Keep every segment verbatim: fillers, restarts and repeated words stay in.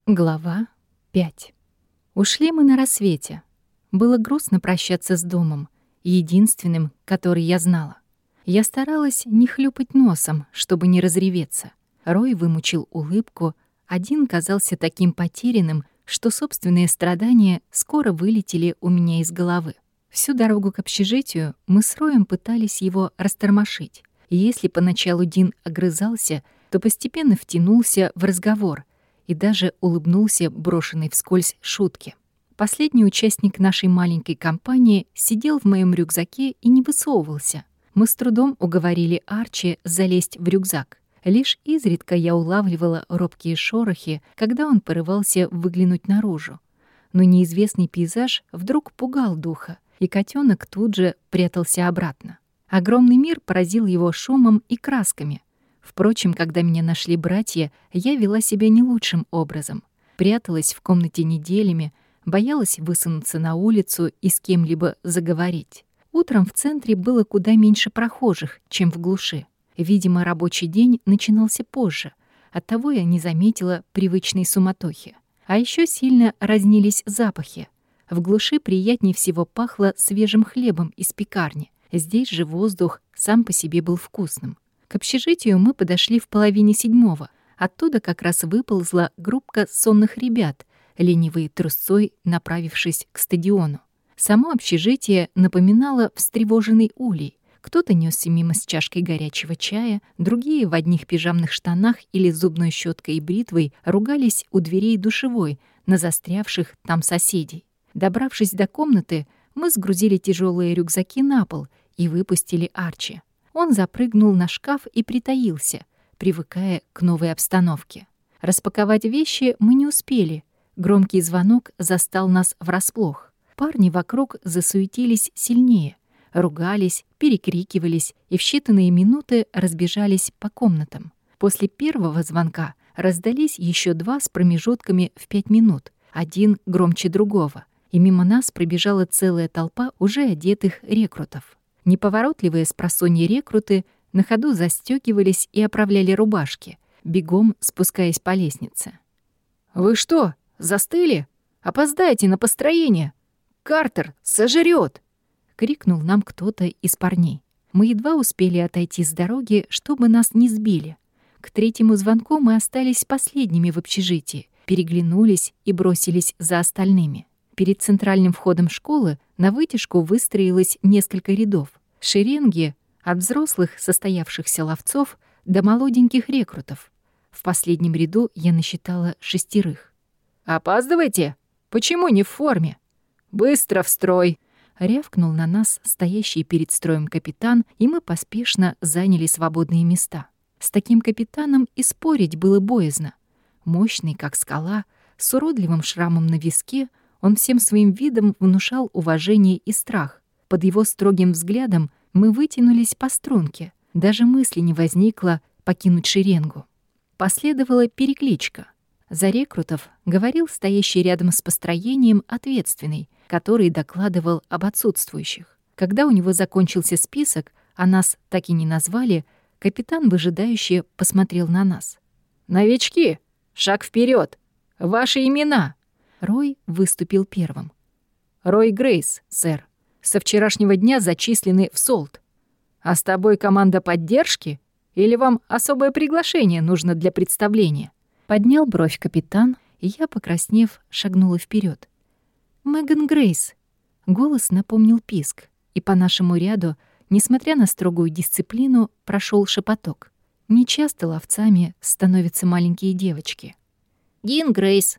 Глава пять. Ушли мы на рассвете. Было грустно прощаться с домом, единственным, который я знала. Я старалась не хлюпать носом, чтобы не разреветься. Рой вымучил улыбку, один казался таким потерянным, что собственные страдания скоро вылетели у меня из головы. Всю дорогу к общежитию мы с Роем пытались его растормошить. И если поначалу Дин огрызался, то постепенно втянулся в разговор и даже улыбнулся брошенной вскользь шутке. Последний участник нашей маленькой компании сидел в моем рюкзаке и не высовывался. Мы с трудом уговорили Арчи залезть в рюкзак. Лишь изредка я улавливала робкие шорохи, когда он порывался выглянуть наружу. Но неизвестный пейзаж вдруг пугал духа, и котенок тут же прятался обратно. Огромный мир поразил его шумом и красками. Впрочем, когда меня нашли братья, я вела себя не лучшим образом. Пряталась в комнате неделями, боялась высунуться на улицу и с кем-либо заговорить. Утром в центре было куда меньше прохожих, чем в глуши. Видимо, рабочий день начинался позже, оттого я не заметила привычной суматохи. А еще сильно разнились запахи. В глуши приятнее всего пахло свежим хлебом из пекарни. Здесь же воздух сам по себе был вкусным. К общежитию мы подошли в половине седьмого. Оттуда как раз выползла группка сонных ребят, ленивой трусцой направившись к стадиону. Само общежитие напоминало встревоженный улей. Кто-то нёсся мимо с чашкой горячего чая, другие в одних пижамных штанах или зубной щёткой и бритвой ругались у дверей душевой на застрявших там соседей. Добравшись до комнаты, мы сгрузили тяжелые рюкзаки на пол и выпустили Арчи. Он запрыгнул на шкаф и притаился, привыкая к новой обстановке. Распаковать вещи мы не успели. Громкий звонок застал нас врасплох. Парни вокруг засуетились сильнее, ругались, перекрикивались и в считанные минуты разбежались по комнатам. После первого звонка раздались еще два с промежутками в пять минут, один громче другого, и мимо нас пробежала целая толпа уже одетых рекрутов. Неповоротливые спросонья рекруты на ходу застёгивались и оправляли рубашки, бегом спускаясь по лестнице. «Вы что, застыли? Опоздаете на построение! Картер сожрёт!» — крикнул нам кто-то из парней. Мы едва успели отойти с дороги, чтобы нас не сбили. К третьему звонку мы остались последними в общежитии, переглянулись и бросились за остальными. Перед центральным входом школы на вытяжку выстроилось несколько рядов. Шеренги от взрослых состоявшихся ловцов до молоденьких рекрутов. В последнем ряду я насчитала шестерых. «Опаздываете? Почему не в форме? Быстро в строй!» Рявкнул на нас стоящий перед строем капитан, и мы поспешно заняли свободные места. С таким капитаном и спорить было боязно. Мощный, как скала, с уродливым шрамом на виске, он всем своим видом внушал уважение и страх. Под его строгим взглядом мы вытянулись по струнке. Даже мысли не возникло покинуть шеренгу. Последовала перекличка. За рекрутов говорил стоящий рядом с построением ответственный, который докладывал об отсутствующих. Когда у него закончился список, а нас так и не назвали, капитан выжидающе посмотрел на нас. «Новички, шаг вперед! Ваши имена!» Рой выступил первым. «Рой Грейс, сэр. Со вчерашнего дня зачислены в Солт. А с тобой команда поддержки? Или вам особое приглашение нужно для представления?» Поднял бровь капитан, и я, покраснев, шагнула вперед. «Меган Грейс». Голос напомнил писк, и по нашему ряду, несмотря на строгую дисциплину, прошел шепоток. Нечасто ловцами становятся маленькие девочки. «Дин Грейс».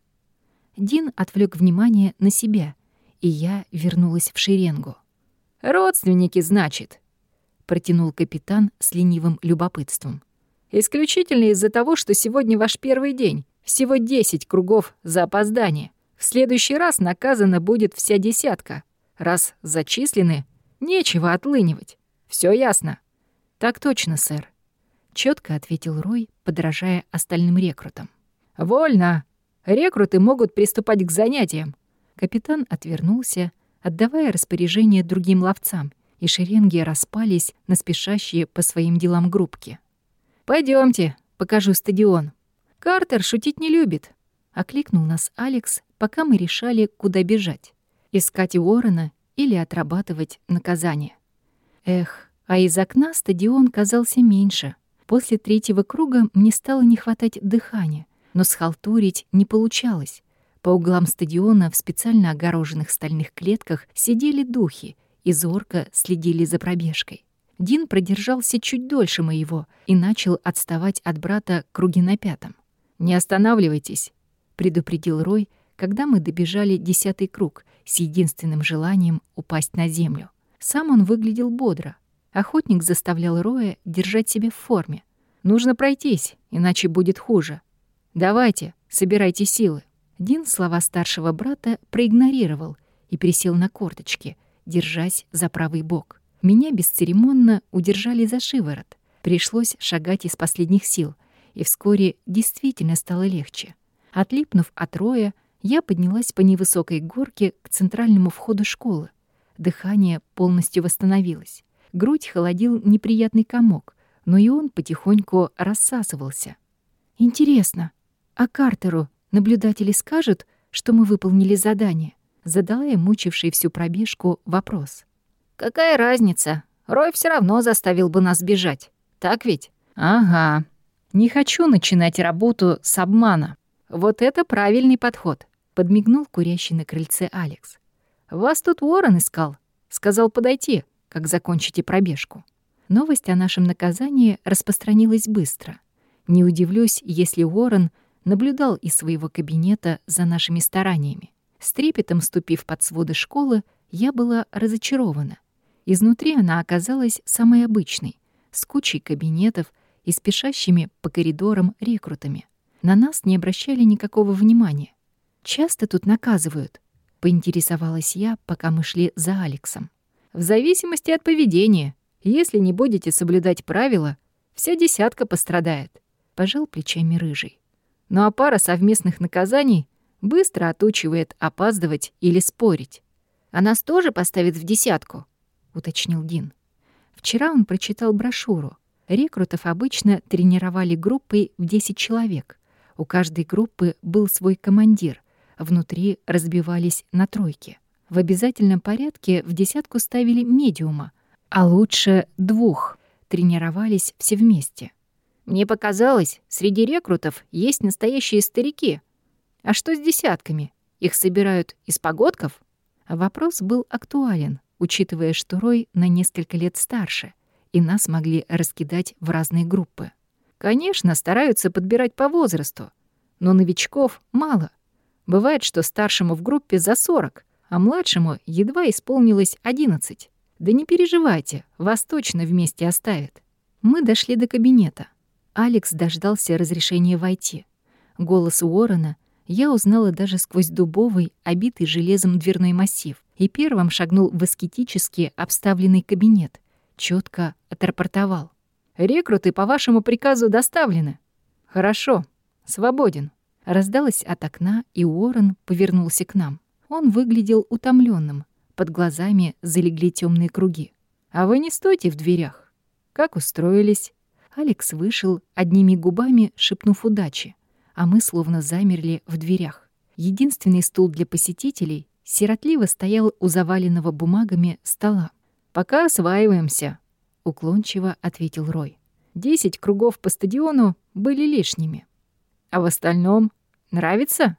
Дин отвлек внимание на себя, и я вернулась в шеренгу. «Родственники, значит», — протянул капитан с ленивым любопытством. «Исключительно из-за того, что сегодня ваш первый день. Всего десять кругов за опоздание. В следующий раз наказана будет вся десятка. Раз зачислены, нечего отлынивать. Все ясно?» «Так точно, сэр», — чётко ответил Рой, подражая остальным рекрутам. «Вольно. Рекруты могут приступать к занятиям». Капитан отвернулся, отдавая распоряжение другим ловцам, и шеренги распались на спешащие по своим делам группки. «Пойдёмте, покажу стадион. Картер шутить не любит. — окликнул нас Алекс, пока мы решали, куда бежать. Искать Уоррена или отрабатывать наказание. Эх, а из окна стадион казался меньше. После третьего круга мне стало не хватать дыхания, но схалтурить не получалось. По углам стадиона в специально огороженных стальных клетках сидели духи и зорко следили за пробежкой. Дин продержался чуть дольше моего и начал отставать от брата круги на пятом. «Не останавливайтесь», — предупредил Рой, когда мы добежали десятый круг с единственным желанием упасть на землю. Сам он выглядел бодро. Охотник заставлял Роя держать себя в форме. «Нужно пройтись, иначе будет хуже. Давайте, собирайте силы». Дин слова старшего брата проигнорировал и присел на корточки, держась за правый бок. Меня бесцеремонно удержали за шиворот. Пришлось шагать из последних сил, и вскоре действительно стало легче. Отлипнув от Роя, я поднялась по невысокой горке к центральному входу школы. Дыхание полностью восстановилось. Грудь холодил неприятный комок, но и он потихоньку рассасывался. «Интересно, а Картеру наблюдатели скажут, что мы выполнили задание?» Задала я мучивший всю пробежку вопрос. «Какая разница? Рой все равно заставил бы нас бежать. Так ведь?» «Ага. Не хочу начинать работу с обмана. Вот это правильный подход», — подмигнул курящий на крыльце Алекс. «Вас тут Уоррен искал. Сказал подойти, как закончите пробежку». Новость о нашем наказании распространилась быстро. Не удивлюсь, если Уоррен наблюдал из своего кабинета за нашими стараниями. С трепетом ступив под своды школы, я была разочарована. Изнутри она оказалась самой обычной, с кучей кабинетов и спешащими по коридорам рекрутами. На нас не обращали никакого внимания. «Часто тут наказывают?» — поинтересовалась я, пока мы шли за Алексом. «В зависимости от поведения. Если не будете соблюдать правила, вся десятка пострадает», — пожал плечами Рыжий. «Ну а пара совместных наказаний быстро отучивает опаздывать или спорить». «А нас тоже поставят в десятку?» — уточнил Дин. Вчера он прочитал брошюру. Рекрутов обычно тренировали группой в десять человек. У каждой группы был свой командир. Внутри разбивались на тройки. В обязательном порядке в десятку ставили медиума, а лучше двух. Тренировались все вместе. «Мне показалось, среди рекрутов есть настоящие старики. А что с десятками? Их собирают из погодков?» Вопрос был актуален, учитывая, что Рой на несколько лет старше, и нас могли раскидать в разные группы. «Конечно, стараются подбирать по возрасту, но новичков мало. Бывает, что старшему в группе за сорок, а младшему едва исполнилось одиннадцать. Да не переживайте, вас точно вместе оставят». Мы дошли до кабинета. Алекс дождался разрешения войти. Голос Уоррена я узнала даже сквозь дубовый, обитый железом дверной массив, и первым шагнул в аскетически обставленный кабинет. Чётко отрапортовал. «Рекруты по вашему приказу доставлены». «Хорошо, свободен». Раздалось от окна, и Уоррен повернулся к нам. Он выглядел утомлённым, под глазами залегли тёмные круги. «А вы не стойте в дверях. Как устроились?» Алекс вышел, одними губами шепнув удачи, а мы словно замерли в дверях. Единственный стул для посетителей сиротливо стоял у заваленного бумагами стола. «Пока осваиваемся», — уклончиво ответил Рой. «Десять кругов по стадиону были лишними. А в остальном нравится?»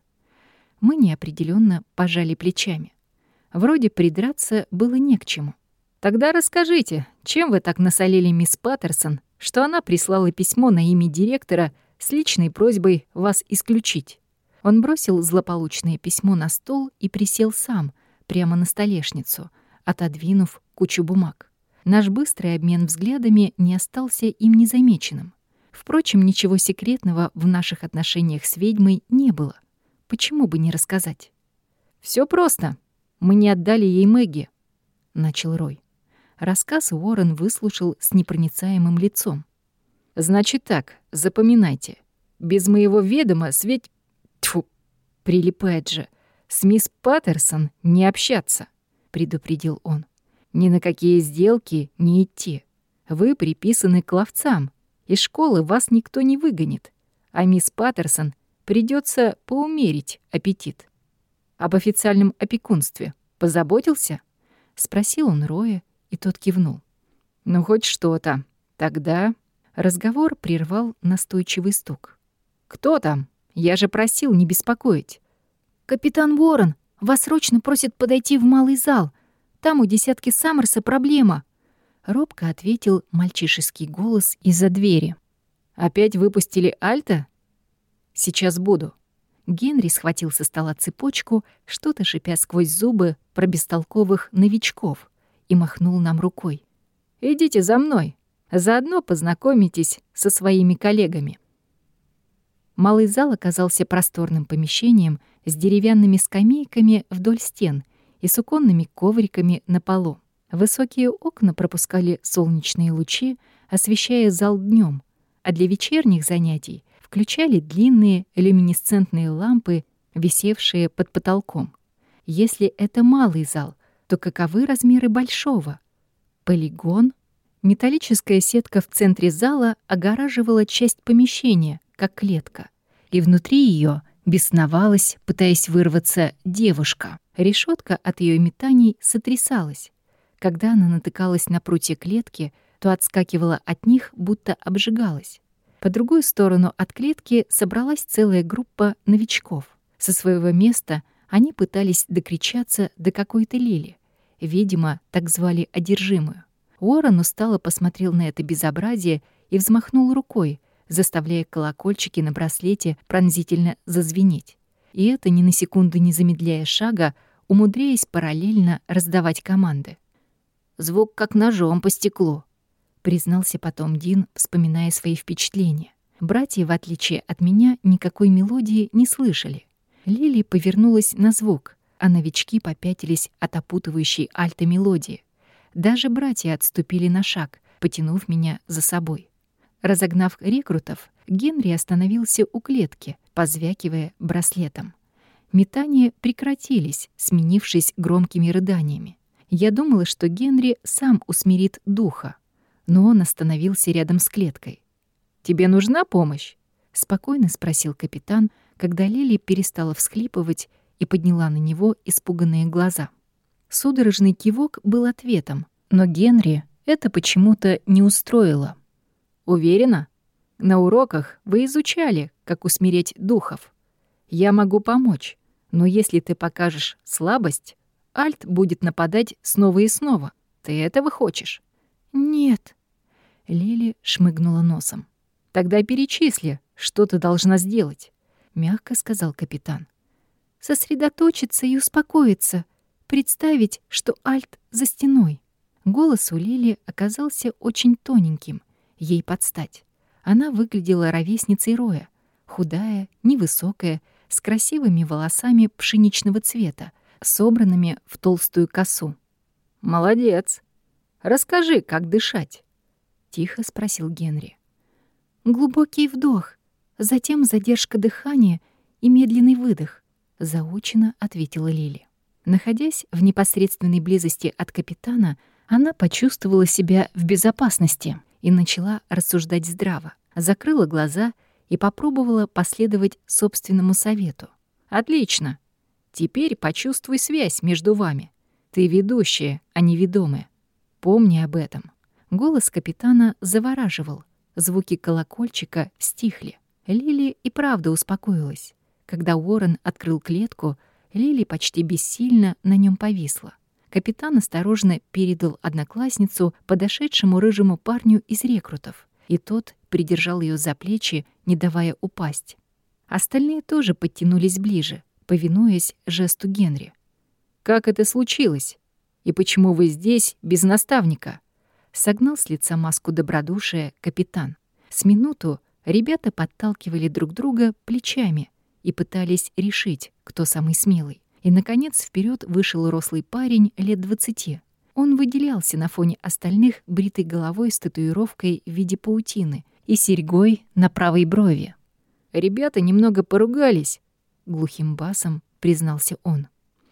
Мы неопределённо пожали плечами. Вроде придраться было не к чему. «Тогда расскажите, чем вы так насолили мисс Паттерсон, что она прислала письмо на имя директора с личной просьбой вас исключить?» Он бросил злополучное письмо на стол и присел сам, прямо на столешницу, отодвинув кучу бумаг. Наш быстрый обмен взглядами не остался им незамеченным. Впрочем, ничего секретного в наших отношениях с ведьмой не было. Почему бы не рассказать? «Всё просто. Мы не отдали ей Мэгги», — начал Рой. Рассказ Уоррен выслушал с непроницаемым лицом. «Значит так, запоминайте. Без моего ведома с ведь... Тьфу, прилипает же. С мисс Паттерсон не общаться», — предупредил он. «Ни на какие сделки не идти. Вы приписаны к ловцам. Из школы вас никто не выгонит. А мисс Паттерсон Придется поумерить аппетит. Об официальном опекунстве позаботился? Спросил он Роя, и тот кивнул. Ну, хоть что-то. Тогда разговор прервал настойчивый стук. «Кто там? Я же просил не беспокоить». «Капитан Уоррен, вас срочно просит подойти в малый зал. Там у десятки Саммерса проблема», — робко ответил мальчишеский голос из-за двери. «Опять выпустили Альта? Сейчас буду». Генри схватил со стола цепочку, что-то шипя сквозь зубы про бестолковых новичков, и махнул нам рукой. «Идите за мной, заодно познакомитесь со своими коллегами». Малый зал оказался просторным помещением с деревянными скамейками вдоль стен и суконными ковриками на полу. Высокие окна пропускали солнечные лучи, освещая зал днем, а для вечерних занятий включали длинные люминесцентные лампы, висевшие под потолком. Если это малый зал, то каковы размеры большого? Полигон? Металлическая сетка в центре зала огораживала часть помещения, как клетка, и внутри ее бесновалась, пытаясь вырваться, девушка. Решетка от ее метаний сотрясалась. Когда она натыкалась на прутья клетки, то отскакивала от них, будто обжигалась. По другую сторону от клетки собралась целая группа новичков. Со своего места они пытались докричаться до какой-то Лили. Видимо, так звали одержимую. Уоррен устало посмотрел на это безобразие и взмахнул рукой, заставляя колокольчики на браслете пронзительно зазвенеть. И это ни на секунду не замедляя шага, умудряясь параллельно раздавать команды. «Звук как ножом по стеклу», — признался потом Дин, вспоминая свои впечатления. Братья, в отличие от меня, никакой мелодии не слышали. Лили повернулась на звук, а новички попятились от опутывающей альто-мелодии. Даже братья отступили на шаг, потянув меня за собой. Разогнав рекрутов, Генри остановился у клетки, позвякивая браслетом. Метания прекратились, сменившись громкими рыданиями. Я думала, что Генри сам усмирит духа, но он остановился рядом с клеткой. «Тебе нужна помощь?» — спокойно спросил капитан, когда Лили перестала всхлипывать и подняла на него испуганные глаза. Судорожный кивок был ответом, но Генри это почему-то не устроило. «Уверена? На уроках вы изучали, как усмирять духов. Я могу помочь, но если ты покажешь слабость, Альт будет нападать снова и снова. Ты этого хочешь?» «Нет». Лили шмыгнула носом. «Тогда перечисли, что ты должна сделать», — мягко сказал капитан. «Сосредоточиться и успокоиться, представить, что Альт за стеной». Голос у Лили оказался очень тоненьким, ей подстать. Она выглядела ровесницей Роя, худая, невысокая, с красивыми волосами пшеничного цвета, собранными в толстую косу. «Молодец! Расскажи, как дышать?» — тихо спросил Генри. «Глубокий вдох, затем задержка дыхания и медленный выдох», — заучено ответила Лили. Находясь в непосредственной близости от капитана, она почувствовала себя в безопасности и начала рассуждать здраво, закрыла глаза и попробовала последовать собственному совету. «Отлично! Теперь почувствуй связь между вами. Ты ведущая, а не ведомая. Помни об этом». Голос капитана завораживал. Звуки колокольчика стихли. Лили и правда успокоилась. Когда Уоррен открыл клетку, Лили почти бессильно на нем повисла. Капитан осторожно передал одноклассницу подошедшему рыжему парню из рекрутов, и тот придержал ее за плечи, не давая упасть. Остальные тоже подтянулись ближе, повинуясь жесту Генри. «Как это случилось? И почему вы здесь без наставника?» Согнал с лица маску добродушия капитан. С минуту ребята подталкивали друг друга плечами и пытались решить, кто самый смелый. И, наконец, вперед вышел рослый парень лет двадцати. Он выделялся на фоне остальных бритой головой с татуировкой в виде паутины и серьгой на правой брови. «Ребята немного поругались», — глухим басом признался он.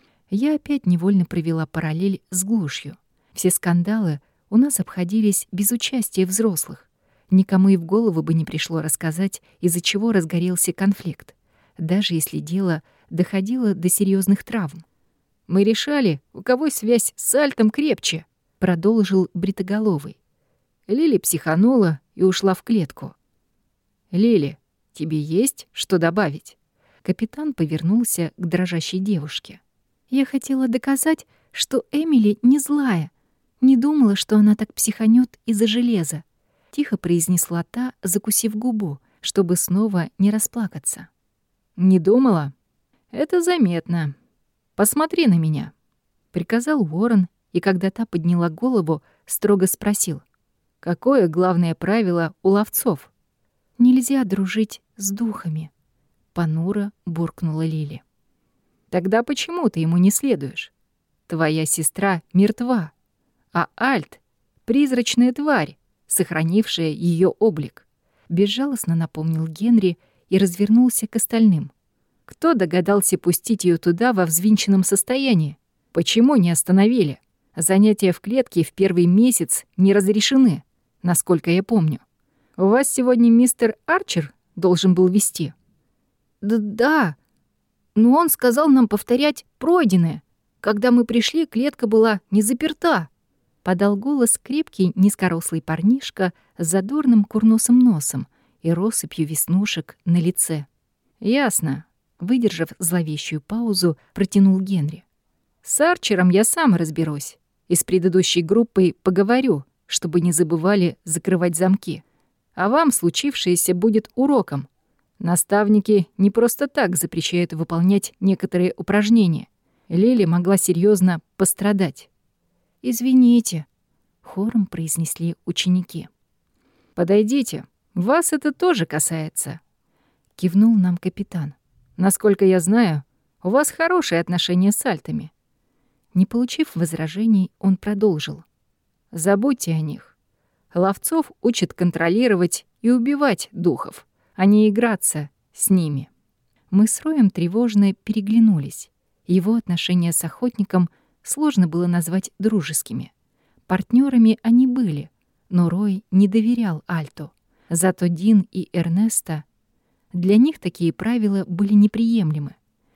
Я опять невольно провела параллель с глушью. Все скандалы у нас обходились без участия взрослых. Никому и в голову бы не пришло рассказать, из-за чего разгорелся конфликт. даже если дело доходило до серьезных травм. «Мы решали, у кого связь с Альтом крепче», — продолжил Бритоголовый. Лили психанула и ушла в клетку. «Лили, тебе есть что добавить?» Капитан повернулся к дрожащей девушке. «Я хотела доказать, что Эмили не злая. Не думала, что она так психанет из-за железа», — тихо произнесла та, закусив губу, чтобы снова не расплакаться. «Не думала? Это заметно. Посмотри на меня», — приказал Уоррен, и когда та подняла голову, строго спросил: «Какое главное правило у ловцов?» «Нельзя дружить с духами», — понуро буркнула Лили. «Тогда почему ты ему не следуешь? Твоя сестра мертва, а Альт — призрачная тварь, сохранившая ее облик», — безжалостно напомнил Генри и развернулся к остальным. «Кто догадался пустить ее туда во взвинченном состоянии? Почему не остановили? Занятия в клетке в первый месяц не разрешены, насколько я помню. У вас сегодня мистер Арчер должен был вести». «Да, да, но он сказал нам повторять пройденное. Когда мы пришли, клетка была не заперта», — подал голос крепкий низкорослый парнишка с задорным курносым носом и россыпью веснушек на лице. «Ясно», — выдержав зловещую паузу, протянул Генри. «С Арчером я сам разберусь и с предыдущей группой поговорю, чтобы не забывали закрывать замки. А вам случившееся будет уроком. Наставники не просто так запрещают выполнять некоторые упражнения. Лили могла серьезно пострадать». «Извините», — хором произнесли ученики. «Подойдите, вас это тоже касается», — кивнул нам капитан. «Насколько я знаю, у вас хорошие отношения с альтами». Не получив возражений, он продолжил. «Забудьте о них. Ловцов учат контролировать и убивать духов, а не играться с ними». Мы с Роем тревожно переглянулись. Его отношения с охотником сложно было назвать дружескими. Партнерами они были, но Рой не доверял Альту. Зато Дин и Эрнеста, для них такие правила были неприемлемы.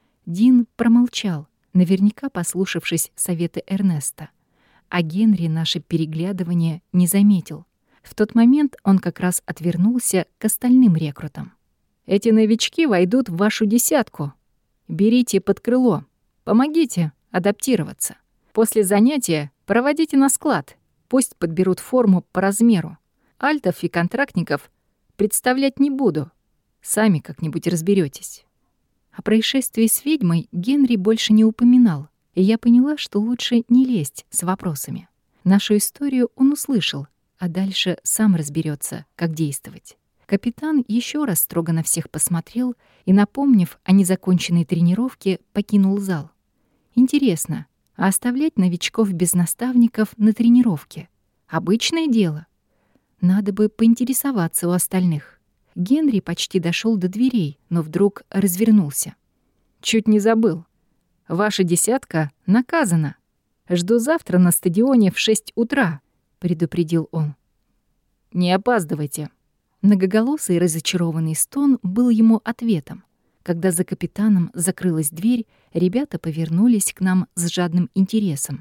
Дин промолчал, наверняка послушавшись советы Эрнеста. А Генри наше переглядывание не заметил. В тот момент он как раз отвернулся к остальным рекрутам. «Эти новички войдут в вашу десятку. Берите под крыло. Помогите адаптироваться. После занятия проводите на склад. Пусть подберут форму по размеру. Альтов и контрактников представлять не буду. Сами как-нибудь разберетесь». О происшествии с ведьмой Генри больше не упоминал, и я поняла, что лучше не лезть с вопросами. Нашу историю он услышал, а дальше сам разберется, как действовать. Капитан еще раз строго на всех посмотрел и, напомнив о незаконченной тренировке, покинул зал. Интересно, а оставлять новичков без наставников на тренировке — обычное дело? Надо бы поинтересоваться у остальных. Генри почти дошел до дверей, но вдруг развернулся. «Чуть не забыл. Ваша десятка наказана. Жду завтра на стадионе в шесть утра», — предупредил он. «Не опаздывайте». Многоголосый разочарованный стон был ему ответом. Когда за капитаном закрылась дверь, ребята повернулись к нам с жадным интересом.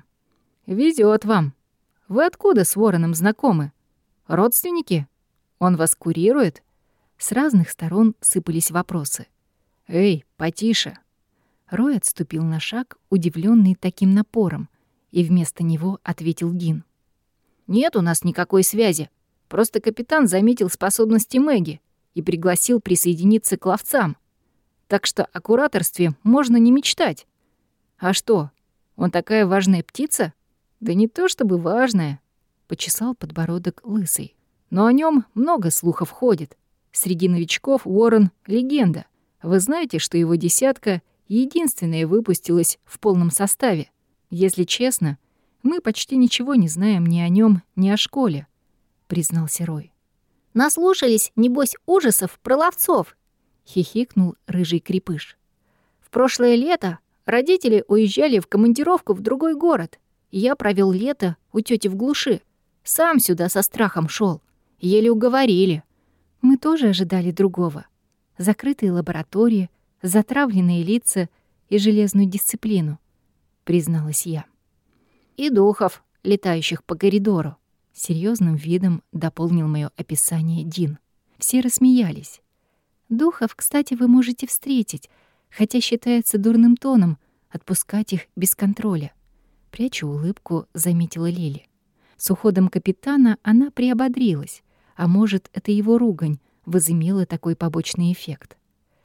«Везёт вам. Вы откуда с Уорреном знакомы? Родственники? Он вас курирует?» С разных сторон сыпались вопросы. «Эй, потише!» Рой отступил на шаг, удивленный таким напором, и вместо него ответил Дин. «Нет у нас никакой связи. Просто капитан заметил способности Мэгги и пригласил присоединиться к ловцам. Так что о кураторстве можно не мечтать. А что, он такая важная птица? Да не то чтобы важная», — почесал подбородок лысый. «Но о нем много слухов ходит. Среди новичков Уоррен — легенда. Вы знаете, что его десятка единственная выпустилась в полном составе? Если честно, мы почти ничего не знаем ни о нем, ни о школе», — признался Рой. «Наслушались, небось, ужасов про ловцов», — хихикнул рыжий крепыш. «В прошлое лето родители уезжали в командировку в другой город, и я провел лето у тети в глуши. Сам сюда со страхом шел, еле уговорили». Мы тоже ожидали другого. Закрытые лаборатории, затравленные лица и железную дисциплину, призналась я. И духов, летающих по коридору. Серьезным видом дополнил мое описание Дин. Все рассмеялись. Духов, кстати, вы можете встретить, хотя считается дурным тоном отпускать их без контроля. Пряча улыбку, заметила Лили. С уходом капитана она приободрилась, а может, это его ругань возымела такой побочный эффект.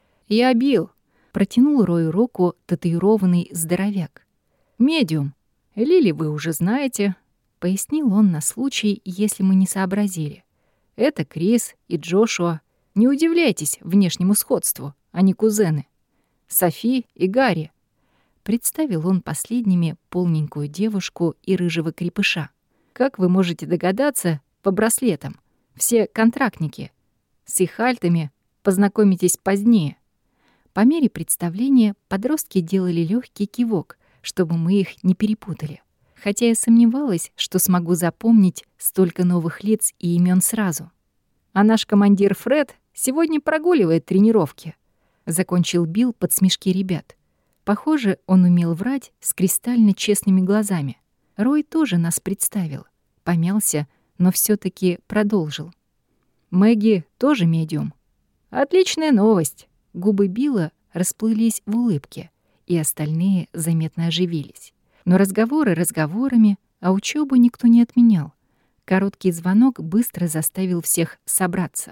«Я Билл», — протянул Рою руку татуированный здоровяк. «Медиум. Лили вы уже знаете», — пояснил он на случай, если мы не сообразили. «Это Крис и Джошуа. Не удивляйтесь внешнему сходству, они кузены. Софи и Гарри». Представил он последними полненькую девушку и рыжего крепыша. «Как вы можете догадаться, по браслетам. Все контрактники. С их альтами познакомитесь позднее». По мере представления подростки делали легкий кивок, чтобы мы их не перепутали. Хотя я сомневалась, что смогу запомнить столько новых лиц и имен сразу. «А наш командир Фред сегодня прогуливает тренировки», — закончил Билл под смешки ребят. Похоже, он умел врать с кристально честными глазами. Рой тоже нас представил. Помялся, но все таки продолжил. «Мэгги тоже медиум». «Отличная новость». Губы Билла расплылись в улыбке, и остальные заметно оживились. Но разговоры разговорами, а учёбу никто не отменял. Короткий звонок быстро заставил всех собраться.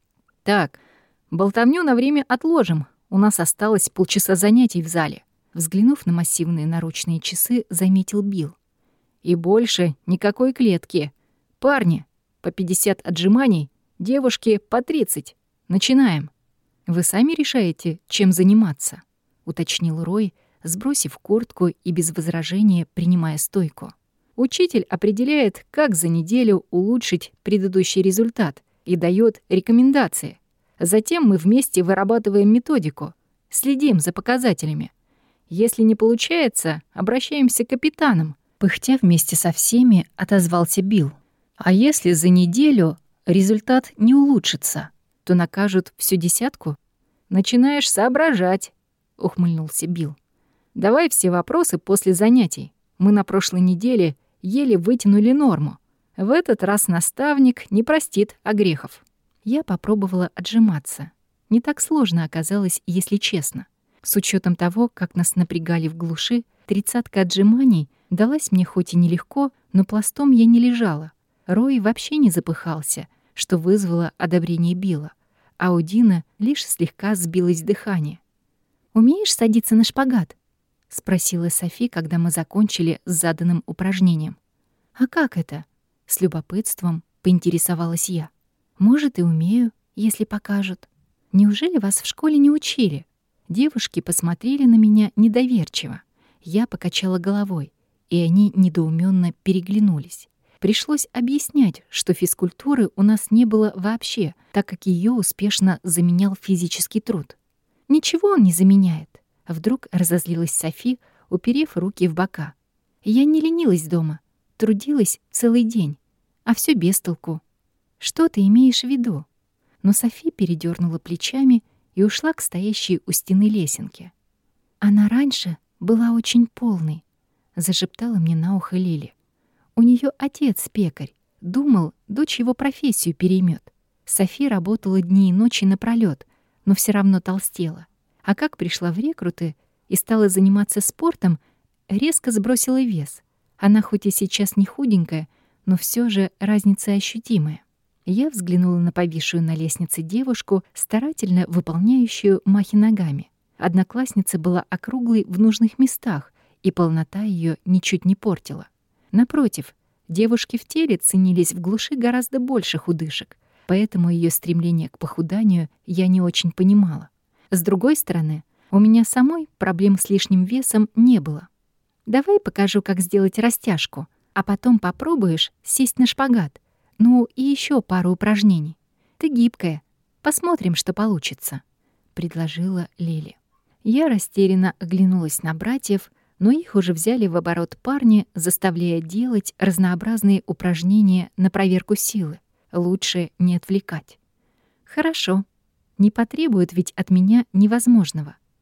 «Так, болтовню на время отложим. У нас осталось полчаса занятий в зале», — взглянув на массивные наручные часы, заметил Билл. «И больше никакой клетки. Парни, по пятьдесят отжиманий, девушки по тридцать. Начинаем». «Вы сами решаете, чем заниматься?» — уточнил Рой, сбросив куртку и без возражения принимая стойку. «Учитель определяет, как за неделю улучшить предыдущий результат и даёт рекомендации. Затем мы вместе вырабатываем методику, следим за показателями. Если не получается, обращаемся к капитанам». Пыхтя вместе со всеми, отозвался Билл. «А если за неделю результат не улучшится, то накажут всю десятку?» «Начинаешь соображать», — ухмыльнулся Билл. «Давай все вопросы после занятий. Мы на прошлой неделе еле вытянули норму. В этот раз наставник не простит огрехов». Я попробовала отжиматься. Не так сложно оказалось, если честно. С учетом того, как нас напрягали в глуши, тридцатка отжиманий далась мне хоть и нелегко, но пластом я не лежала. Рой вообще не запыхался, что вызвало одобрение Билла, а у Дина лишь слегка сбилось дыхание. «Умеешь садиться на шпагат?» — спросила Софи, когда мы закончили с заданным упражнением. «А как это?» — с любопытством поинтересовалась я. «Может, и умею, если покажут. Неужели вас в школе не учили?» Девушки посмотрели на меня недоверчиво. Я покачала головой, и они недоуменно переглянулись. Пришлось объяснять, что физкультуры у нас не было вообще, так как ее успешно заменял физический труд. «Ничего он не заменяет», — вдруг разозлилась Софи, уперев руки в бока. «Я не ленилась дома, трудилась целый день, а все без толку. Что ты имеешь в виду?» Но Софи передернула плечами и ушла к стоящей у стены лесенке. «Она раньше была очень полной», — зашептала мне на ухо Лили. «У нее отец пекарь. Думал, дочь его профессию переймет. Софи работала дни и ночи напролёт, но все равно толстела. А как пришла в рекруты и стала заниматься спортом, резко сбросила вес. Она хоть и сейчас не худенькая, но все же разница ощутимая». Я взглянула на повисшую на лестнице девушку, старательно выполняющую махи ногами. Одноклассница была округлой в нужных местах, и полнота ее ничуть не портила. Напротив, девушки в теле ценились в глуши гораздо больше худышек, поэтому ее стремление к похуданию я не очень понимала. С другой стороны, у меня самой проблем с лишним весом не было. «Давай покажу, как сделать растяжку, а потом попробуешь сесть на шпагат. Ну и еще пару упражнений. Ты гибкая. Посмотрим, что получится», — предложила Лили. Я растерянно оглянулась на братьев, но их уже взяли в оборот парни, заставляя делать разнообразные упражнения на проверку силы. Лучше не отвлекать. «Хорошо. Не потребуют ведь от меня невозможного.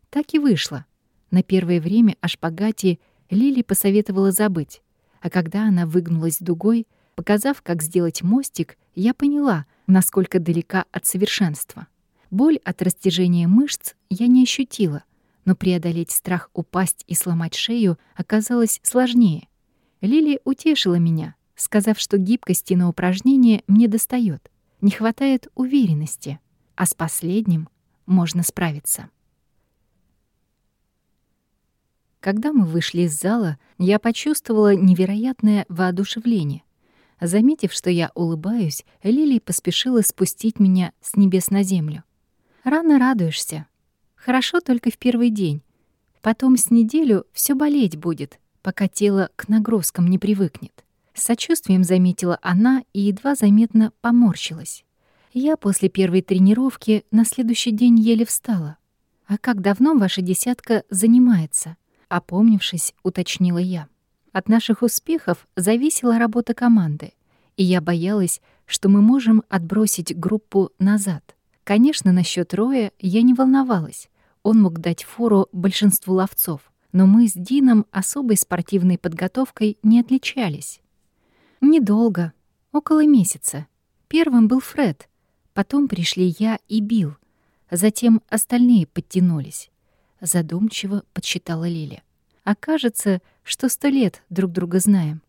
Так и вышло. На первое время о шпагате Лили посоветовала забыть, а когда она выгнулась дугой, показав, как сделать мостик, я поняла, насколько далека от совершенства. Боль от растяжения мышц я не ощутила, но преодолеть страх упасть и сломать шею оказалось сложнее. Лили утешила меня, сказав, что гибкости на упражнение мне достает, не хватает уверенности, а с последним можно справиться. Когда мы вышли из зала, я почувствовала невероятное воодушевление. Заметив, что я улыбаюсь, Лили поспешила спустить меня с небес на землю. «Рано радуешься. Хорошо только в первый день. Потом с неделю все болеть будет, пока тело к нагрузкам не привыкнет». С сочувствием заметила она и едва заметно поморщилась. Я после первой тренировки на следующий день еле встала. «А как давно ваша десятка занимается?» Опомнившись, уточнила я. От наших успехов зависела работа команды, и я боялась, что мы можем отбросить группу назад. Конечно, насчет Роя я не волновалась. Он мог дать фору большинству ловцов, но мы с Дином особой спортивной подготовкой не отличались. Недолго, около месяца. Первым был Фред, потом пришли я и Билл, затем остальные подтянулись. Задумчиво подсчитала Лили. А кажется, что сто лет друг друга знаем.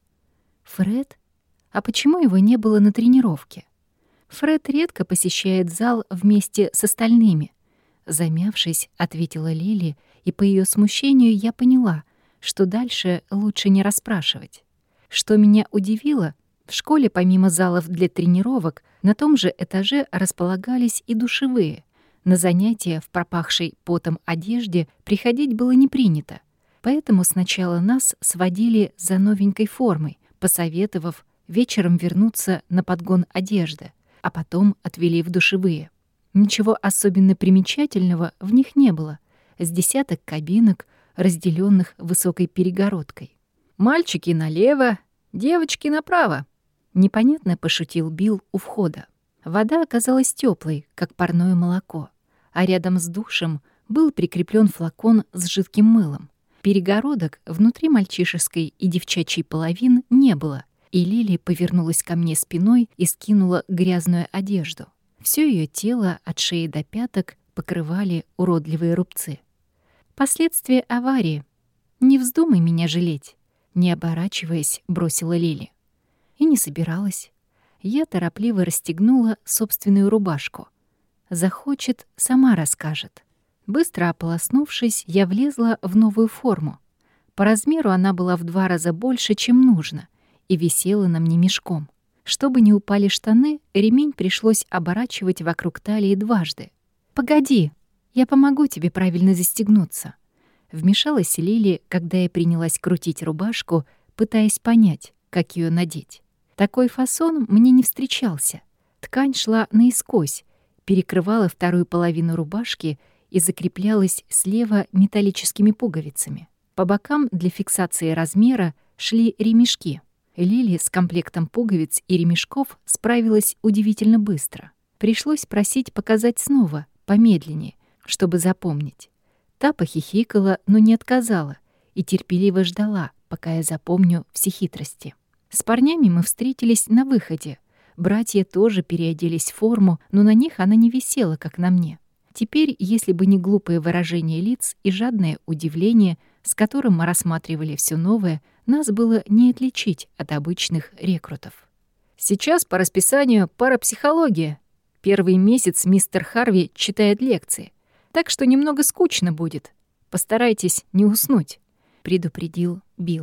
Фред? А почему его не было на тренировке? Фред редко посещает зал вместе с остальными. Замявшись, ответила Лили, и по ее смущению я поняла, что дальше лучше не расспрашивать. Что меня удивило, в школе помимо залов для тренировок на том же этаже располагались и душевые. На занятия в пропахшей потом одежде приходить было не принято, поэтому сначала нас сводили за новенькой формой, посоветовав вечером вернуться на подгон одежды, а потом отвели в душевые. Ничего особенно примечательного в них не было, с десяток кабинок, разделенных высокой перегородкой. «Мальчики налево, девочки направо», — непонятно пошутил Билл у входа. Вода оказалась теплой, как парное молоко, а рядом с душем был прикреплен флакон с жидким мылом. Перегородок внутри мальчишеской и девчачьей половин не было, и Лили повернулась ко мне спиной и скинула грязную одежду. Всё её тело от шеи до пяток покрывали уродливые рубцы. «Последствия аварии. Не вздумай меня жалеть», — не оборачиваясь, бросила Лили. И не собиралась. Я торопливо расстегнула собственную рубашку. Захочет, сама расскажет. Быстро ополоснувшись, я влезла в новую форму. По размеру она была в два раза больше, чем нужно, и висела на мне мешком. Чтобы не упали штаны, ремень пришлось оборачивать вокруг талии дважды. «Погоди, я помогу тебе правильно застегнуться». Вмешалась Лили, когда я принялась крутить рубашку, пытаясь понять, как ее надеть. Такой фасон мне не встречался. Ткань шла наискось, перекрывала вторую половину рубашки и закреплялась слева металлическими пуговицами. По бокам для фиксации размера шли ремешки. Лили с комплектом пуговиц и ремешков справилась удивительно быстро. Пришлось просить показать снова, помедленнее, чтобы запомнить. Та похихикала, но не отказала, и терпеливо ждала, пока я запомню все хитрости. С парнями мы встретились на выходе. Братья тоже переоделись в форму, но на них она не висела, как на мне. Теперь, если бы не глупое выражение лиц и жадное удивление, с которым мы рассматривали все новое, нас было не отличить от обычных рекрутов. Сейчас по расписанию парапсихология. Первый месяц мистер Харви читает лекции, так что немного скучно будет. Постарайтесь не уснуть, предупредил Билл.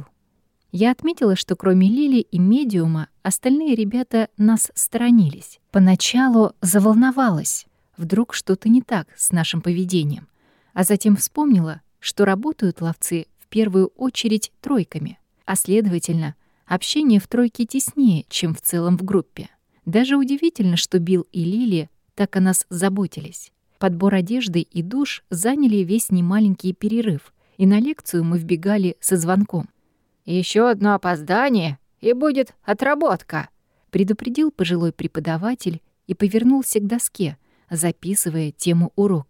Я отметила, что кроме Лили и медиума остальные ребята нас сторонились. Поначалу заволновалась. Вдруг что-то не так с нашим поведением. А затем вспомнила, что работают ловцы в первую очередь тройками, а следовательно, общение в тройке теснее, чем в целом в группе. Даже удивительно, что Билл и Лили так о нас заботились. Подбор одежды и душ заняли весь немаленький перерыв, и на лекцию мы вбегали со звонком. «Еще одно опоздание, и будет отработка», — предупредил пожилой преподаватель и повернулся к доске, записывая тему урока.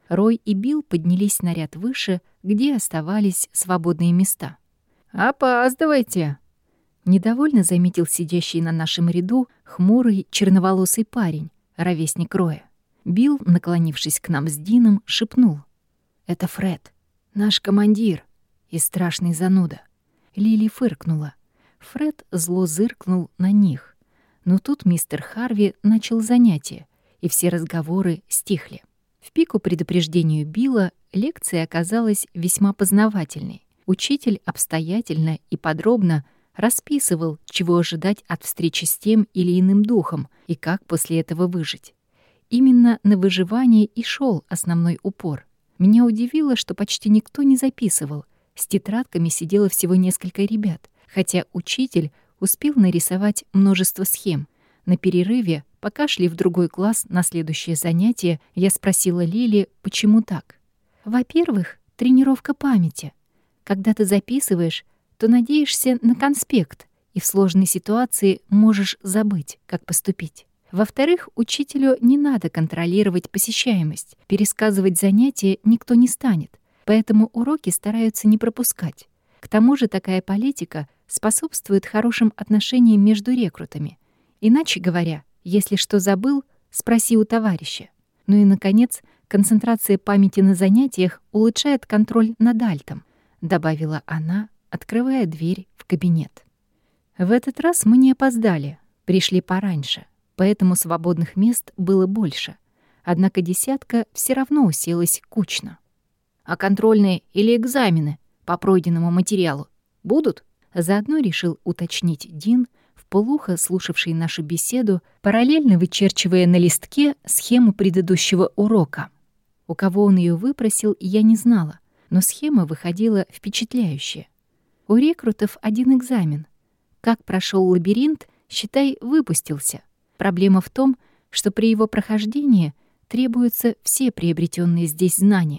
Рой и Билл поднялись на ряд выше, где оставались свободные места. «Опаздывайте!» — недовольно заметил сидящий на нашем ряду хмурый черноволосый парень, ровесник Роя. Билл, наклонившись к нам с Дином, шепнул: «Это Фред, наш командир и страшный зануда». Лили фыркнула. Фред зло зыркнул на них. Но тут мистер Харви начал занятие, и все разговоры стихли. В пику предупреждению Билла лекция оказалась весьма познавательной. Учитель обстоятельно и подробно расписывал, чего ожидать от встречи с тем или иным духом и как после этого выжить. Именно на выживание и шел основной упор. Меня удивило, что почти никто не записывал. С тетрадками сидело всего несколько ребят, хотя учитель успел нарисовать множество схем. На перерыве, пока шли в другой класс на следующее занятие, я спросила Лили, почему так. «Во-первых, тренировка памяти. Когда ты записываешь, то надеешься на конспект, и в сложной ситуации можешь забыть, как поступить. Во-вторых, учителю не надо контролировать посещаемость. Пересказывать занятия никто не станет, поэтому уроки стараются не пропускать. К тому же такая политика способствует хорошим отношениям между рекрутами. Иначе говоря, если что забыл, спроси у товарища. Ну и, наконец, концентрация памяти на занятиях улучшает контроль над альтом», — добавила она, открывая дверь в кабинет. В этот раз мы не опоздали, пришли пораньше, поэтому свободных мест было больше. Однако десятка все равно уселась кучно. «А контрольные или экзамены по пройденному материалу будут?» Заодно решил уточнить Дин, вполуха слушавший нашу беседу, параллельно вычерчивая на листке схему предыдущего урока. У кого он ее выпросил, я не знала, но схема выходила впечатляющая. У рекрутов один экзамен. Как прошел лабиринт, считай, выпустился. Проблема в том, что при его прохождении требуются все приобретенные здесь знания.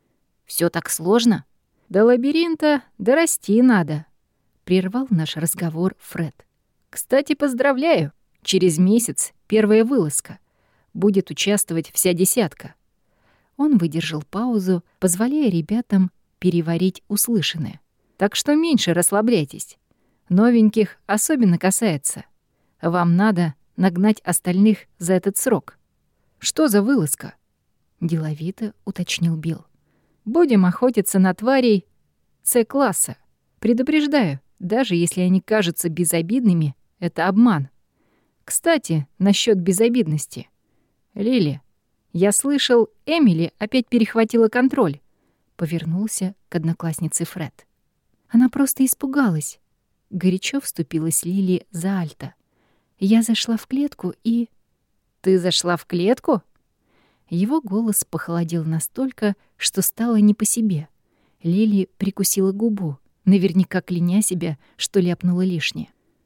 Все так сложно? До лабиринта дорасти надо, прервал наш разговор Фред. Кстати, поздравляю, через месяц первая вылазка. Будет участвовать вся десятка. Он выдержал паузу, позволяя ребятам переварить услышанное. Так что меньше расслабляйтесь. Новеньких особенно касается. Вам надо нагнать остальных за этот срок. Что за вылазка? Деловито уточнил Билл. Будем охотиться на тварей С-класса. Предупреждаю, даже если они кажутся безобидными, это обман. Кстати, насчет безобидности. Лили, я слышал, Эмили опять перехватила контроль. Повернулся к однокласснице Фред. Она просто испугалась. Горячо вступилась Лили за Альта. Я зашла в клетку и... Ты зашла в клетку? Его голос похолодел настолько, что стало не по себе. Лили прикусила губу, наверняка кляня себя, что ляпнула лишнее.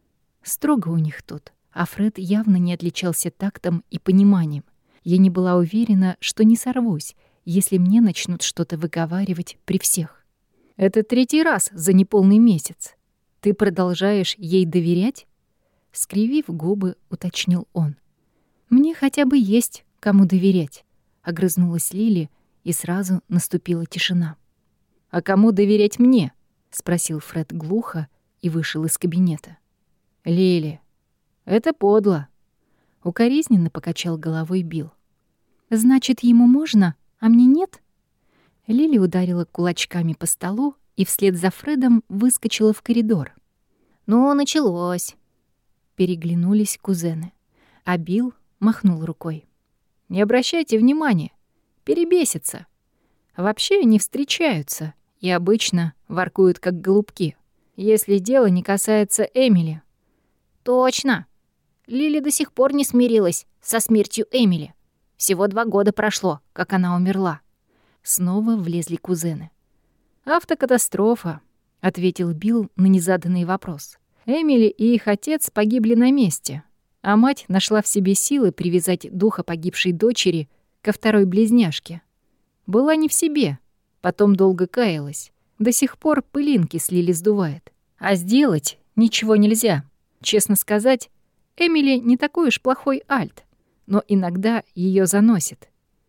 Строго у них тут, а Фред явно не отличался тактом и пониманием. Я не была уверена, что не сорвусь, если мне начнут что-то выговаривать при всех. Это третий раз за неполный месяц. Ты продолжаешь ей доверять? Скривив губы, уточнил он. Мне хотя бы есть кому доверять, огрызнулась Лили, и сразу наступила тишина. А кому доверять мне? Спросил Фред глухо и вышел из кабинета. Лили, это подло. Укоризненно покачал головой Билл. Значит, ему можно, а мне нет? Лили ударила кулачками по столу и вслед за Фредом выскочила в коридор. «Ну, началось!» Переглянулись кузены, а Билл махнул рукой. «Не обращайте внимания, перебесится. Вообще они встречаются и обычно воркуют как голубки, если дело не касается Эмили». «Точно! Лили до сих пор не смирилась со смертью Эмили. Всего два года прошло, как она умерла». Снова влезли кузены. «Автокатастрофа», — ответил Билл на незаданный вопрос. «Эмили и их отец погибли на месте, а мать нашла в себе силы привязать духа погибшей дочери ко второй близняшке. Была не в себе, потом долго каялась. До сих пор пылинки с Лили сдувает. А сделать ничего нельзя. Честно сказать, Эмили не такой уж плохой альт, но иногда ее заносит».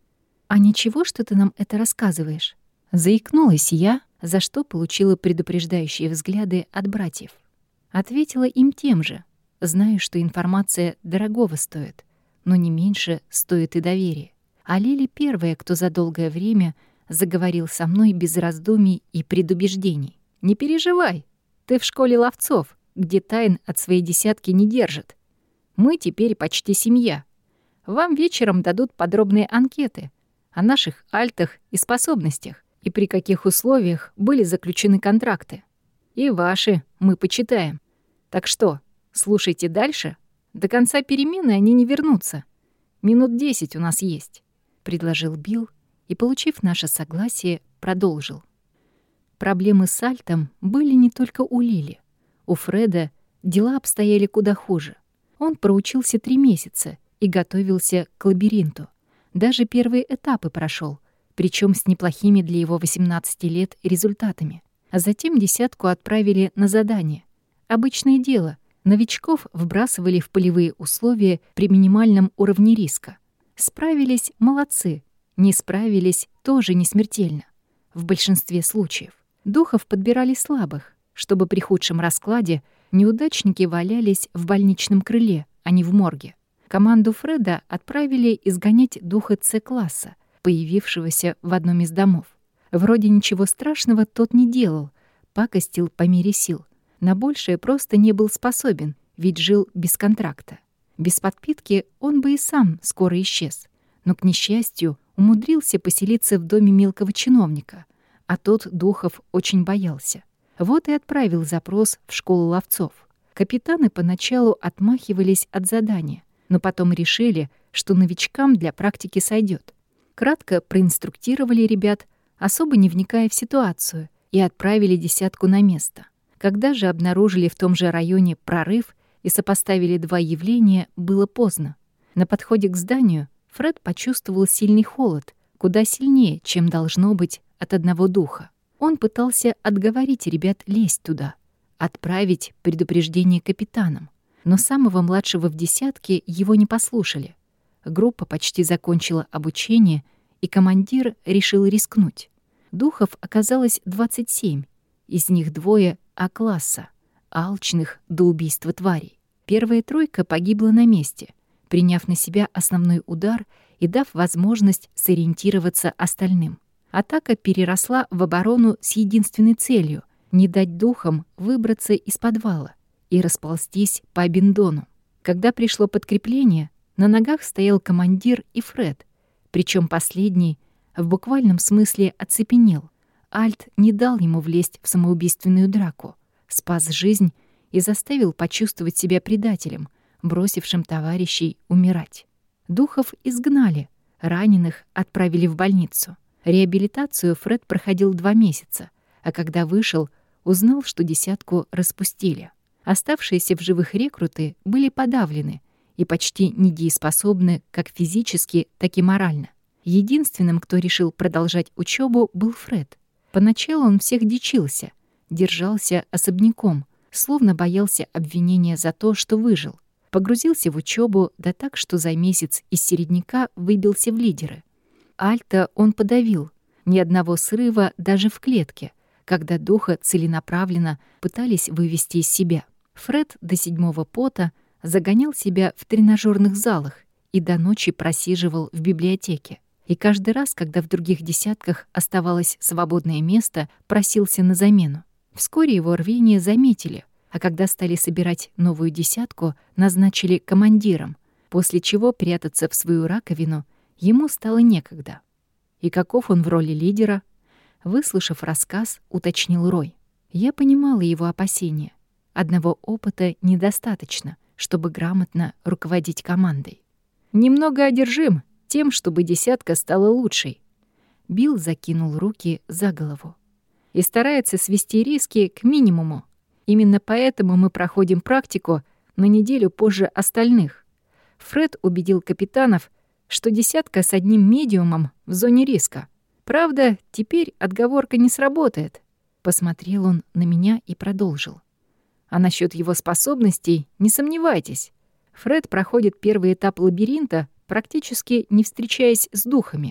«А ничего, что ты нам это рассказываешь?» Заикнулась я, за что получила предупреждающие взгляды от братьев. Ответила им тем же, зная, что информация дорогого стоит, но не меньше стоит и доверие. А Лили первая, кто за долгое время заговорил со мной без раздумий и предубеждений. «Не переживай, ты в школе ловцов, где тайн от своей десятки не держат. Мы теперь почти семья. Вам вечером дадут подробные анкеты о наших альтах и способностях, и при каких условиях были заключены контракты. И ваши мы почитаем. Так что, слушайте дальше. До конца перемены они не вернутся. Минут десять у нас есть», — предложил Билл и, получив наше согласие, продолжил. Проблемы с альтом были не только у Лили. У Фреда дела обстояли куда хуже. Он проучился три месяца и готовился к лабиринту. Даже первые этапы прошел, причем с неплохими для его восемнадцати лет результатами. А затем десятку отправили на задание. Обычное дело. Новичков вбрасывали в полевые условия при минимальном уровне риска. Справились — молодцы. Не справились — тоже не смертельно. В большинстве случаев. Духов подбирали слабых, чтобы при худшем раскладе неудачники валялись в больничном крыле, а не в морге. Команду Фреда отправили изгонять духа С-класса, появившегося в одном из домов. Вроде ничего страшного тот не делал, пакостил по мере сил. На большее просто не был способен, ведь жил без контракта. Без подпитки он бы и сам скоро исчез. Но, к несчастью, умудрился поселиться в доме мелкого чиновника, а тот духов очень боялся. Вот и отправил запрос в школу ловцов. Капитаны поначалу отмахивались от задания, но потом решили, что новичкам для практики сойдет. Кратко проинструктировали ребят, особо не вникая в ситуацию, и отправили десятку на место. Когда же обнаружили в том же районе прорыв и сопоставили два явления, было поздно. На подходе к зданию Фред почувствовал сильный холод, куда сильнее, чем должно быть от одного духа. Он пытался отговорить ребят лезть туда, отправить предупреждение капитанам, но самого младшего в десятке его не послушали. Группа почти закончила обучение, и командир решил рискнуть. Духов оказалось двадцать семь, из них двое А-класса, алчных до убийства тварей. Первая тройка погибла на месте, приняв на себя основной удар и дав возможность сориентироваться остальным. Атака переросла в оборону с единственной целью — не дать духам выбраться из подвала и расползтись по Абендону. Когда пришло подкрепление, на ногах стоял командир и Фред, причем последний в буквальном смысле оцепенел. Альт не дал ему влезть в самоубийственную драку, спас жизнь и заставил почувствовать себя предателем, бросившим товарищей умирать. Духов изгнали, раненых отправили в больницу. Реабилитацию Фред проходил два месяца, а когда вышел, узнал, что десятку распустили. Оставшиеся в живых рекруты были подавлены и почти недееспособны как физически, так и морально. Единственным, кто решил продолжать учебу, был Фред. Поначалу он всех дичился, держался особняком, словно боялся обвинения за то, что выжил. Погрузился в учебу, да так, что за месяц из середняка выбился в лидеры. Альта он подавил, ни одного срыва даже в клетке, когда духа целенаправленно пытались вывести из себя. Фред до седьмого пота загонял себя в тренажерных залах и до ночи просиживал в библиотеке. И каждый раз, когда в других десятках оставалось свободное место, просился на замену. Вскоре его рвение заметили, а когда стали собирать новую десятку, назначили командиром, после чего прятаться в свою раковину ему стало некогда. И каков он в роли лидера? Выслушав рассказ, уточнил Рой. Я понимала его опасения. Одного опыта недостаточно, чтобы грамотно руководить командой. Немного одержим тем, чтобы десятка стала лучшей. Билл закинул руки за голову. И старается свести риски к минимуму. Именно поэтому мы проходим практику на неделю позже остальных. Фред убедил капитанов, что десятка с одним медиумом в зоне риска. Правда, теперь отговорка не сработает. Посмотрел он на меня и продолжил. А насчет его способностей не сомневайтесь. Фред проходит первый этап лабиринта, практически не встречаясь с духами.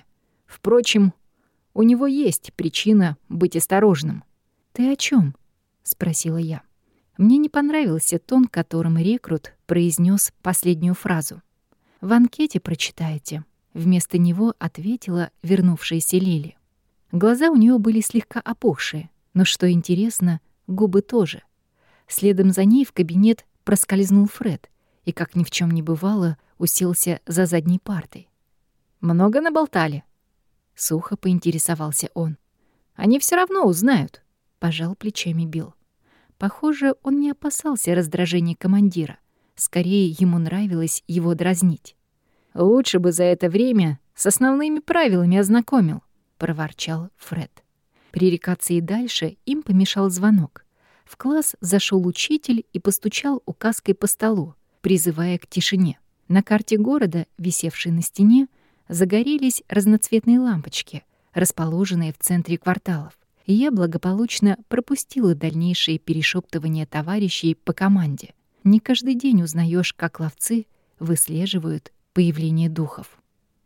Впрочем, у него есть причина быть осторожным. «Ты о чем? Спросила я. Мне не понравился тон, которым рекрут произнес последнюю фразу. «В анкете прочитаете», — вместо него ответила вернувшаяся Лили. Глаза у нее были слегка опухшие, но, что интересно, губы тоже. Следом за ней в кабинет проскользнул Фред и, как ни в чем не бывало, уселся за задней партой. «Много наболтали?» — сухо поинтересовался он. «Они все равно узнают», — пожал плечами Билл. Похоже, он не опасался раздражения командира. Скорее, ему нравилось его дразнить. «Лучше бы за это время с основными правилами ознакомил», — проворчал Фред. Пререкаться и дальше им помешал звонок. В класс зашел учитель и постучал указкой по столу, призывая к тишине. На карте города, висевшей на стене, загорелись разноцветные лампочки, расположенные в центре кварталов, и я благополучно пропустила дальнейшие перешептывания товарищей по команде. Не каждый день узнаешь, как ловцы выслеживают появление духов.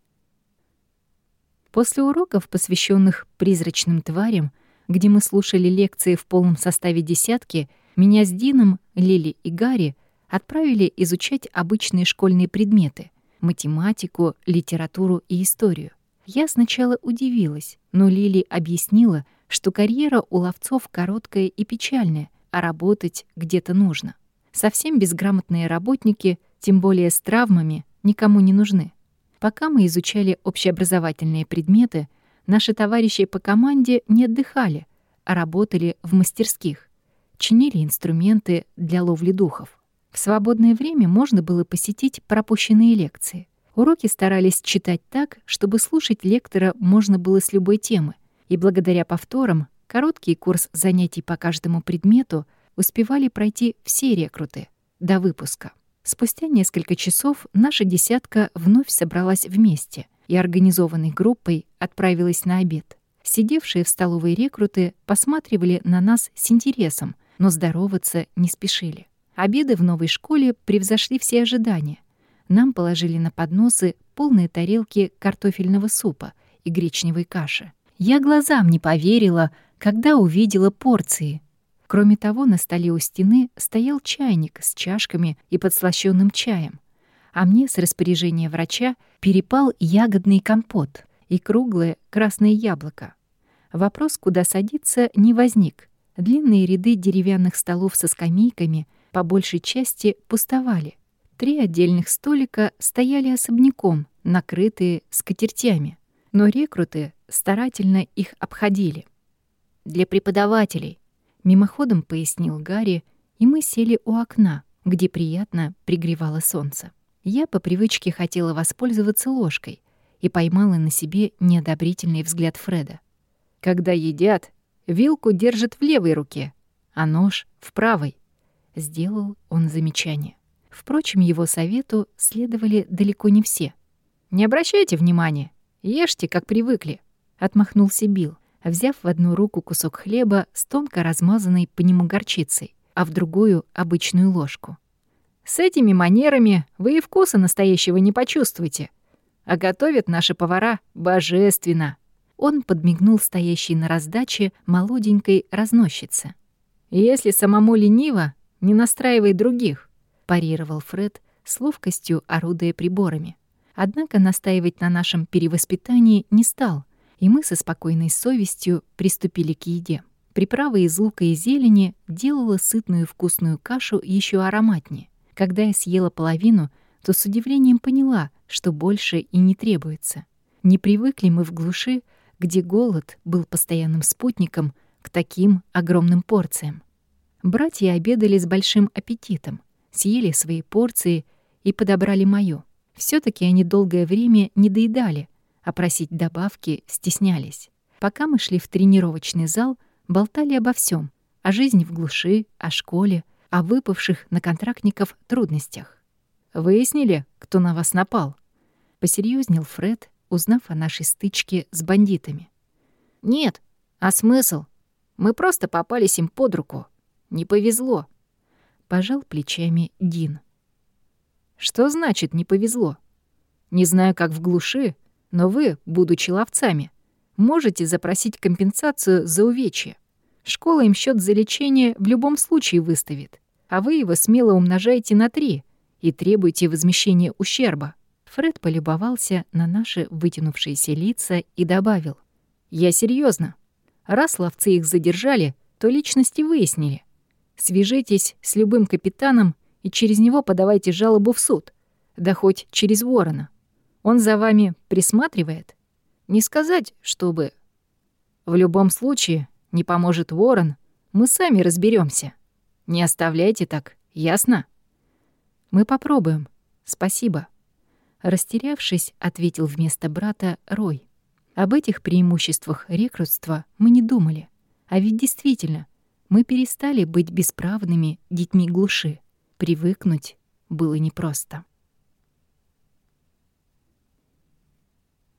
После уроков, посвященных призрачным тварям, где мы слушали лекции в полном составе десятки, меня с Дином, Лили и Гарри отправили изучать обычные школьные предметы — математику, литературу и историю. Я сначала удивилась, но Лили объяснила, что карьера у ловцов короткая и печальная, а работать где-то нужно. Совсем безграмотные работники, тем более с травмами, никому не нужны. Пока мы изучали общеобразовательные предметы, наши товарищи по команде не отдыхали, а работали в мастерских, чинили инструменты для ловли духов. В свободное время можно было посетить пропущенные лекции. Уроки старались читать так, чтобы слушать лектора можно было с любой темы, и благодаря повторам короткий курс занятий по каждому предмету успевали пройти все рекруты до выпуска. Спустя несколько часов наша десятка вновь собралась вместе и организованной группой отправилась на обед. Сидевшие в столовой рекруты посматривали на нас с интересом, но здороваться не спешили. Обеды в новой школе превзошли все ожидания. Нам положили на подносы полные тарелки картофельного супа и гречневой каши. Я глазам не поверила, когда увидела порции. Кроме того, на столе у стены стоял чайник с чашками и подслащённым чаем, а мне с распоряжения врача перепал ягодный компот и круглое красное яблоко. Вопрос, куда садиться, не возник. Длинные ряды деревянных столов со скамейками по большей части пустовали. Три отдельных столика стояли особняком, накрытые скатертями, но рекруты старательно их обходили. «Для преподавателей», — мимоходом пояснил Гарри, и мы сели у окна, где приятно пригревало солнце. Я по привычке хотела воспользоваться ложкой и поймала на себе неодобрительный взгляд Фреда. «Когда едят, вилку держат в левой руке, а нож — в правой», — сделал он замечание. Впрочем, его совету следовали далеко не все. «Не обращайте внимания, ешьте, как привыкли», — отмахнулся Билл, взяв в одну руку кусок хлеба с тонко размазанной по нему горчицей, а в другую — обычную ложку. «С этими манерами вы и вкуса настоящего не почувствуете. А готовят наши повара божественно». Он подмигнул стоящей на раздаче молоденькой разносчице. «Если самому лениво, не настраивай других», — парировал Фред, с ловкостью орудуя приборами. Однако настаивать на нашем перевоспитании не стал, и мы со спокойной совестью приступили к еде. Приправа из лука и зелени делала сытную вкусную кашу еще ароматнее. Когда я съела половину, то с удивлением поняла, что больше и не требуется. Не привыкли мы в глуши, где голод был постоянным спутником, к таким огромным порциям. Братья обедали с большим аппетитом, съели свои порции и подобрали мою. Все-таки они долгое время не доедали, а просить добавки стеснялись. Пока мы шли в тренировочный зал, болтали обо всем: о жизни в глуши, о школе, о выпавших на контрактников трудностях. «Выяснили, кто на вас напал?» — посерьезнел Фред, узнав о нашей стычке с бандитами. «Нет, а смысл? Мы просто попались им под руку. Не повезло», — пожал плечами Дин. «Что значит «не повезло»? Не знаю, как в глуши, Но вы, будучи ловцами, можете запросить компенсацию за увечья. Школа им счет за лечение в любом случае выставит, а вы его смело умножаете на три и требуете возмещения ущерба». Фред полюбовался на наши вытянувшиеся лица и добавил: «Я серьезно. Раз ловцы их задержали, то личности выяснили. Свяжитесь с любым капитаном и через него подавайте жалобу в суд, да хоть через Ворона. Он за вами присматривает? Не сказать, чтобы... В любом случае, не поможет Ворон, мы сами разберемся. Не оставляйте так, ясно?» «Мы попробуем. Спасибо», — растерявшись, ответил вместо брата Рой. Об этих преимуществах рекрутства мы не думали. А ведь действительно, мы перестали быть бесправными детьми глуши. Привыкнуть было непросто.